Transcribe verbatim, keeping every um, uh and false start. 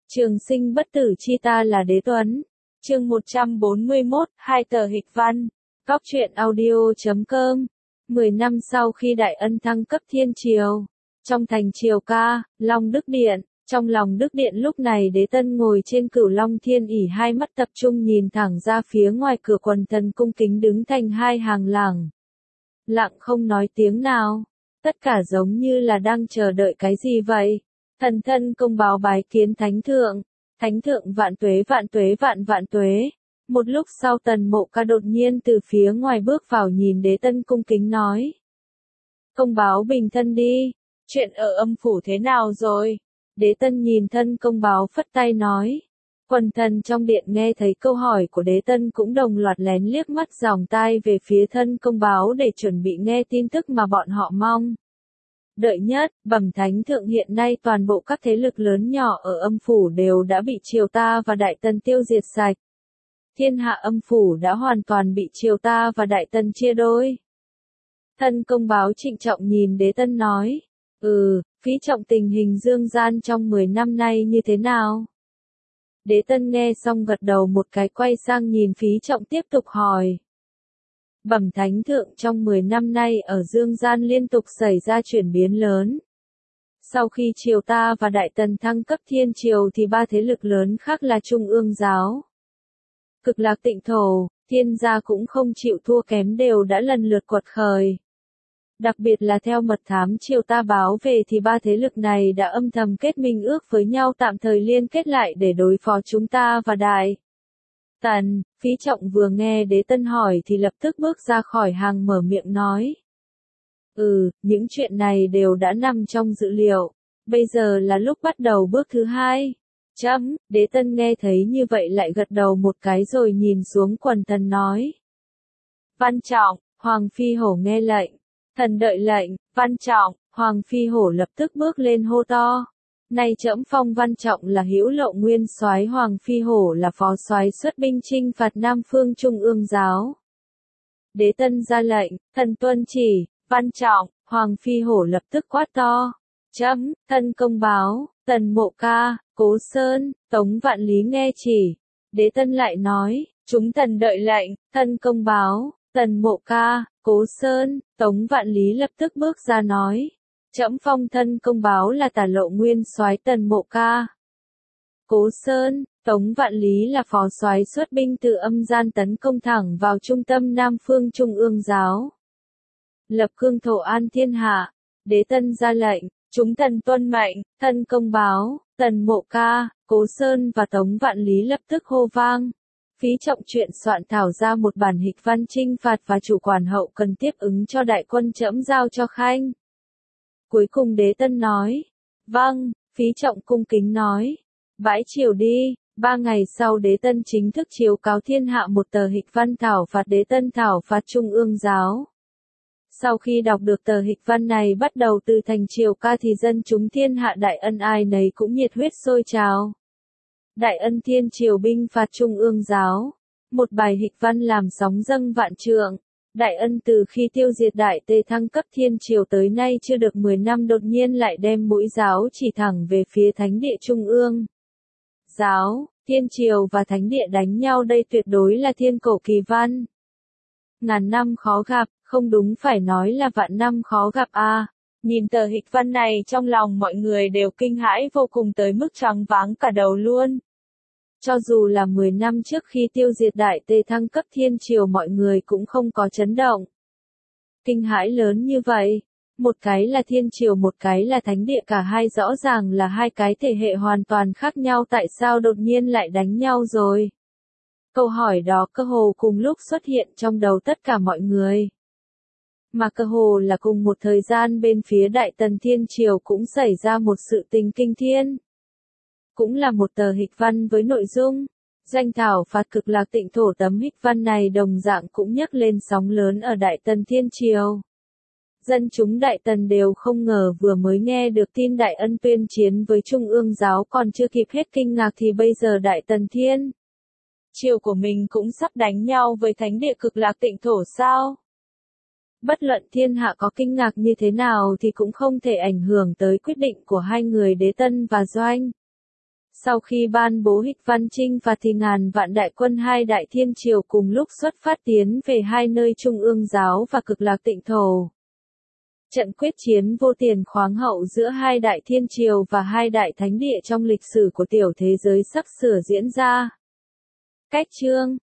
Trường sinh bất tử chi ta là đế tuấn. Chương một trăm bốn mươi mốt, hai tờ hịch văn. Góc truyện audio chấm com. Mười năm sau khi Đại Ân thăng cấp thiên triều, trong thành Triều Ca, Long Đức Điện, trong lòng Đức Điện lúc này Đế Tân ngồi trên Cửu Long Thiên ỷ, hai mắt tập trung nhìn thẳng ra phía ngoài cửa, quần thần cung kính đứng thành hai hàng lẳng lặng không nói tiếng nào, tất cả giống như là đang chờ đợi cái gì vậy. Thần thân công báo bái kiến Thánh Thượng. Thánh Thượng vạn tuế vạn tuế vạn vạn tuế. Một lúc sau Tần Mộ Ca đột nhiên từ phía ngoài bước vào, nhìn Đế Tân cung kính nói: Công báo bình thân đi, chuyện ở âm phủ thế nào rồi? Đế Tân nhìn thân công báo phất tay nói. Quần thần trong điện nghe thấy câu hỏi của Đế Tân cũng đồng loạt lén liếc mắt dòng tai về phía thân công báo để chuẩn bị nghe tin tức mà bọn họ mong đợi nhất. Bẩm Thánh Thượng, hiện nay toàn bộ các thế lực lớn nhỏ ở âm phủ đều đã bị triều ta và Đại Tần tiêu diệt sạch. Thiên hạ âm phủ đã hoàn toàn bị triều ta và Đại Tần chia đôi. Thân công báo trịnh trọng nhìn Đế Tân nói. Ừ, Phí Trọng, tình hình dương gian trong mười năm nay như thế nào? Đế Tân nghe xong gật đầu một cái, quay sang nhìn Phí Trọng tiếp tục hỏi. Bẩm Thánh Thượng, trong mười năm nay ở dương gian liên tục xảy ra chuyển biến lớn. Sau khi triều ta và Đại Tần thăng cấp thiên triều thì ba thế lực lớn khác là Trung ương giáo, Cực Lạc Tịnh Thổ, Thiên Gia cũng không chịu thua kém, đều đã lần lượt quật khởi. Đặc biệt là theo mật thám triều ta báo về thì ba thế lực này đã âm thầm kết minh ước với nhau, tạm thời liên kết lại để đối phó chúng ta và Đại Tần. Phí Trọng vừa nghe Đế Tân hỏi thì lập tức bước ra khỏi hàng, mở miệng nói. Ừ, những chuyện này đều đã nằm trong dự liệu. Bây giờ là lúc bắt đầu bước thứ hai. Chấm. Đế Tân nghe thấy như vậy lại gật đầu một cái rồi nhìn xuống quần thần nói. Văn Trọng. Hoàng Phi Hổ nghe lệnh. Thần đợi lệnh. Văn Trọng. Hoàng Phi Hổ lập tức bước lên hô to. Nay trẫm phong Văn Trọng là hữu lộ nguyên soái, Hoàng Phi Hổ là phó soái xuất binh chinh phạt Nam Phương Trung ương giáo. Đế Tân ra lệnh, thần tuân chỉ. Văn Trọng. Hoàng Phi Hổ lập tức quát to. Chấm. Thân công báo, Tần Mộ Ca, Cố Sơn, Tống Vạn Lý nghe chỉ. Đế Tân lại nói, chúng thần đợi lệnh. Thân công báo, Tần Mộ Ca, Cố Sơn, Tống Vạn Lý lập tức bước ra nói. Trẫm phong thân công báo là tả lộ nguyên soái Tần Mộ Ca, Cố Sơn, Tống Vạn Lý là phó soái xuất binh từ âm gian tấn công thẳng vào trung tâm Nam Phương Trung ương giáo, lập cương thổ an thiên hạ. Đế Tân ra lệnh, chúng thần tuân mệnh. Thân công báo, Tần Mộ Ca, Cố Sơn và Tống Vạn Lý lập tức hô vang. Phí Trọng chuyện soạn thảo ra một bản hịch văn chinh phạt và chủ quản hậu cần tiếp ứng cho đại quân, trẫm giao cho khanh. Cuối cùng Đế Tân nói. Vâng. Phí Trọng cung kính nói. Bãi triều đi. Ba ngày sau Đế Tân chính thức chiếu cáo thiên hạ một tờ hịch văn thảo phạt Đế Tân thảo phạt Trung ương giáo. Sau khi đọc được tờ hịch văn này bắt đầu từ thành Triều Ca thì dân chúng thiên hạ Đại Ân ai nấy cũng nhiệt huyết sôi trào. Đại Ân thiên triều binh phạt Trung ương giáo. Một bài hịch văn làm sóng dâng vạn trượng. Đại Ân từ khi tiêu diệt Đại Tề thăng cấp thiên triều tới nay chưa được mười năm, đột nhiên lại đem mũi giáo chỉ thẳng về phía thánh địa Trung ương giáo. Thiên triều và thánh địa đánh nhau, đây tuyệt đối là thiên cổ kỳ văn. Ngàn năm khó gặp, không đúng phải nói là vạn năm khó gặp a. À. Nhìn tờ hịch văn này trong lòng mọi người đều kinh hãi vô cùng tới mức choáng váng cả đầu luôn. Cho dù là mười năm trước khi tiêu diệt Đại Tề thăng cấp thiên triều mọi người cũng không có chấn động kinh hãi lớn như vậy. Một cái là thiên triều, một cái là thánh địa, cả hai rõ ràng là hai cái thể hệ hoàn toàn khác nhau, tại sao đột nhiên lại đánh nhau rồi? Câu hỏi đó cơ hồ cùng lúc xuất hiện trong đầu tất cả mọi người. Mà cơ hồ là cùng một thời gian bên phía Đại Tần thiên triều cũng xảy ra một sự tình kinh thiên. Cũng là một tờ hịch văn với nội dung danh thảo phạt Cực Lạc Tịnh Thổ. Tấm hịch văn này đồng dạng cũng nhấc lên sóng lớn ở Đại Tần thiên triều. Dân chúng Đại Tần đều không ngờ, vừa mới nghe được tin Đại Ân tuyên chiến với Trung ương giáo còn chưa kịp hết kinh ngạc thì bây giờ Đại Tần thiên triều của mình cũng sắp đánh nhau với thánh địa Cực Lạc Tịnh Thổ sao? Bất luận thiên hạ có kinh ngạc như thế nào thì cũng không thể ảnh hưởng tới quyết định của hai người Đế Tân và Doanh. Sau khi ban bố Hịch Văn Chinh phạt thì ngàn vạn đại quân hai đại thiên triều cùng lúc xuất phát tiến về hai nơi Trung ương giáo và Cực Lạc Tịnh Thổ. Trận quyết chiến vô tiền khoáng hậu giữa hai đại thiên triều và hai đại thánh địa trong lịch sử của tiểu thế giới sắp sửa diễn ra. Cách chương